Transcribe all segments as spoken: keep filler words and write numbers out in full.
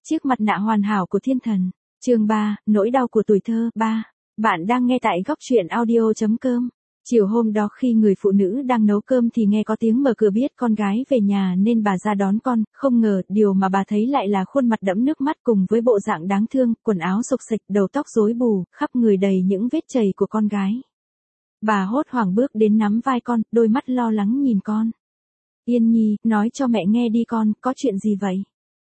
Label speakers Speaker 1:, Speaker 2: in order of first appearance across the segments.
Speaker 1: Chiếc mặt nạ hoàn hảo của thiên thần. Chương ba, nỗi đau của tuổi thơ. ba. Bạn đang nghe tại góc truyện audio chấm com. Chiều hôm đó khi người phụ nữ đang nấu cơm thì nghe có tiếng mở cửa, biết con gái về nhà nên bà ra đón con, không ngờ điều mà bà thấy lại là khuôn mặt đẫm nước mắt cùng với bộ dạng đáng thương, quần áo xộc xệch, đầu tóc rối bù, khắp người đầy những vết chày của con gái. Bà hốt hoảng bước đến nắm vai con, đôi mắt lo lắng nhìn con. Yên Nhi, nói cho mẹ nghe đi con, có chuyện gì vậy?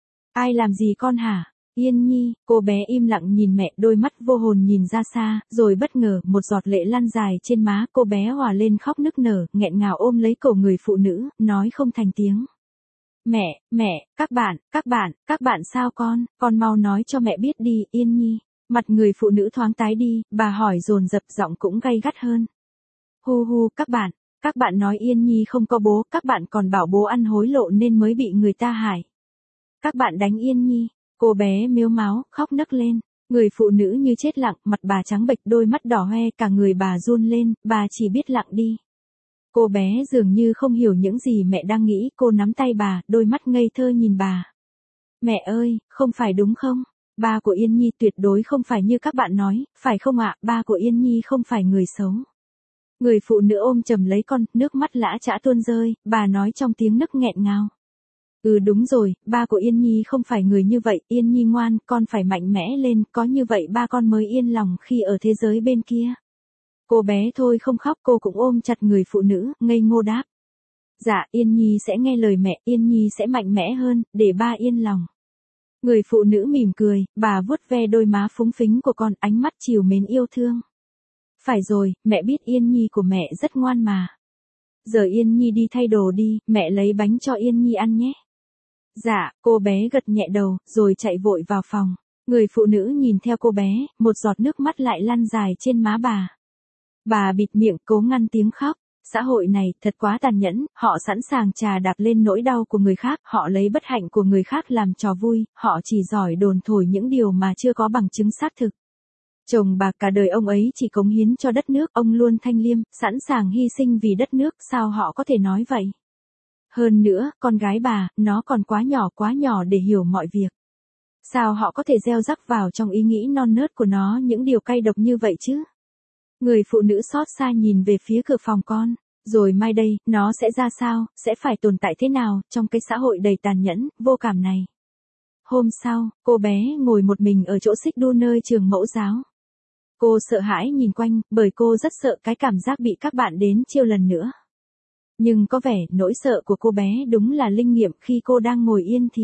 Speaker 1: Ai làm gì con hả? Yên Nhi, cô bé im lặng nhìn mẹ, đôi mắt vô hồn nhìn ra xa, rồi bất ngờ một giọt lệ lăn dài trên má, cô bé òa lên khóc nức nở, nghẹn ngào ôm lấy cổ người phụ nữ, nói không thành tiếng. Mẹ, mẹ, các bạn, các bạn, các bạn sao con, con mau nói cho mẹ biết đi, Yên Nhi. Mặt người phụ nữ thoáng tái đi, bà hỏi dồn dập, giọng cũng gay gắt hơn. Hu hu, các bạn, các bạn nói Yên Nhi không có bố, các bạn còn bảo bố ăn hối lộ nên mới bị người ta hại. Các bạn đánh Yên Nhi. Cô bé mếu máo, khóc nấc lên. Người phụ nữ như chết lặng, mặt bà trắng bệch, đôi mắt đỏ hoe, cả người bà run lên, bà chỉ biết lặng đi. Cô bé dường như không hiểu những gì mẹ đang nghĩ, cô nắm tay bà, đôi mắt ngây thơ nhìn bà. Mẹ ơi, không phải đúng không? Ba của Yên Nhi tuyệt đối không phải như các bạn nói, phải không ạ? Ba của Yên Nhi không phải người xấu. Người phụ nữ ôm chầm lấy con, nước mắt lã chã tuôn rơi, bà nói trong tiếng nức nghẹn ngào. Ừ đúng rồi, ba của Yên Nhi không phải người như vậy, Yên Nhi ngoan, con phải mạnh mẽ lên, có như vậy ba con mới yên lòng khi ở thế giới bên kia. Cô bé thôi không khóc, cô cũng ôm chặt người phụ nữ, ngây ngô đáp. Dạ, Yên Nhi sẽ nghe lời mẹ, Yên Nhi sẽ mạnh mẽ hơn, để ba yên lòng. Người phụ nữ mỉm cười, bà vuốt ve đôi má phúng phính của con, ánh mắt trìu mến yêu thương. Phải rồi, mẹ biết Yên Nhi của mẹ rất ngoan mà. Giờ Yên Nhi đi thay đồ đi, mẹ lấy bánh cho Yên Nhi ăn nhé. Dạ, cô bé gật nhẹ đầu, rồi chạy vội vào phòng. Người phụ nữ nhìn theo cô bé, một giọt nước mắt lại lăn dài trên má bà. Bà bịt miệng, cố ngăn tiếng khóc. Xã hội này, thật quá tàn nhẫn, họ sẵn sàng chà đạp lên nỗi đau của người khác, họ lấy bất hạnh của người khác làm trò vui, họ chỉ giỏi đồn thổi những điều mà chưa có bằng chứng xác thực. Chồng bà cả đời ông ấy chỉ cống hiến cho đất nước, ông luôn thanh liêm, sẵn sàng hy sinh vì đất nước, sao họ có thể nói vậy? Hơn nữa, con gái bà, nó còn quá nhỏ quá nhỏ để hiểu mọi việc. Sao họ có thể gieo rắc vào trong ý nghĩ non nớt của nó những điều cay độc như vậy chứ? Người phụ nữ xót xa nhìn về phía cửa phòng con. Rồi mai đây, nó sẽ ra sao, sẽ phải tồn tại thế nào, trong cái xã hội đầy tàn nhẫn, vô cảm này. Hôm sau, cô bé ngồi một mình ở chỗ xích đu nơi trường mẫu giáo. Cô sợ hãi nhìn quanh, bởi cô rất sợ cái cảm giác bị các bạn đến trêu lần nữa. Nhưng có vẻ, nỗi sợ của cô bé đúng là linh nghiệm khi cô đang ngồi yên thì.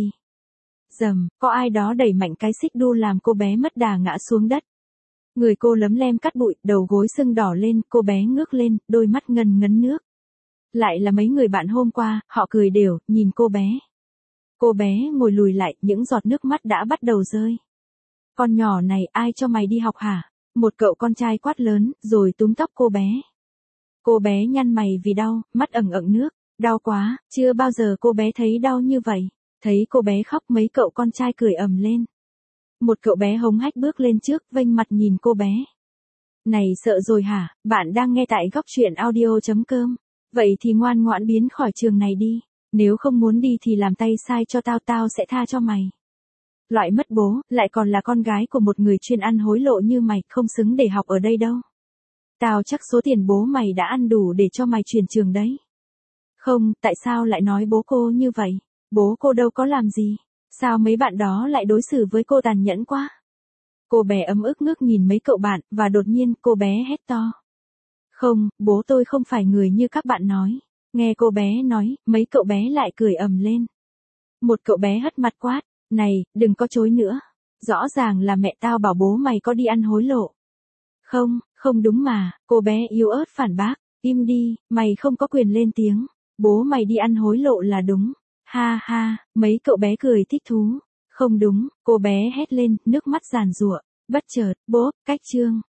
Speaker 1: Dầm, có ai đó đẩy mạnh cái xích đu làm cô bé mất đà ngã xuống đất. Người cô lấm lem cát bụi, đầu gối sưng đỏ lên, cô bé ngước lên, đôi mắt ngần ngấn nước. Lại là mấy người bạn hôm qua, họ cười đều, nhìn cô bé. Cô bé ngồi lùi lại, những giọt nước mắt đã bắt đầu rơi. Con nhỏ này, ai cho mày đi học hả? Một cậu con trai quát lớn, rồi túm tóc cô bé. Cô bé nhăn mày vì đau, mắt ẩn ẩn nước. Đau quá, chưa bao giờ cô bé thấy đau như vậy. Thấy cô bé khóc, mấy cậu con trai cười ầm lên. Một cậu bé hống hách bước lên trước, vênh mặt nhìn cô bé. Này sợ rồi hả? Bạn đang nghe tại góc truyện audio chấm com. Vậy thì ngoan ngoãn biến khỏi trường này đi. Nếu không muốn đi thì làm tay sai cho tao, tao sẽ tha cho mày. Loại mất bố, lại còn là con gái của một người chuyên ăn hối lộ như mày, không xứng để học ở đây đâu. Tao chắc số tiền bố mày đã ăn đủ để cho mày chuyển trường đấy. Không, tại sao lại nói bố cô như vậy? Bố cô đâu có làm gì. Sao mấy bạn đó lại đối xử với cô tàn nhẫn quá? Cô bé ấm ức ngước nhìn mấy cậu bạn, và đột nhiên cô bé hét to. Không, bố tôi không phải người như các bạn nói. Nghe cô bé nói, mấy cậu bé lại cười ầm lên. Một cậu bé hất mặt quát. Này, đừng có chối nữa. Rõ ràng là mẹ tao bảo bố mày có đi ăn hối lộ. Không, không đúng mà, cô bé yếu ớt phản bác. Im đi, mày không có quyền lên tiếng. Bố mày đi ăn hối lộ là đúng. Ha ha, mấy cậu bé cười thích thú. Không đúng, cô bé hét lên, nước mắt giàn giụa. Bất chợt, bốp, cách chương.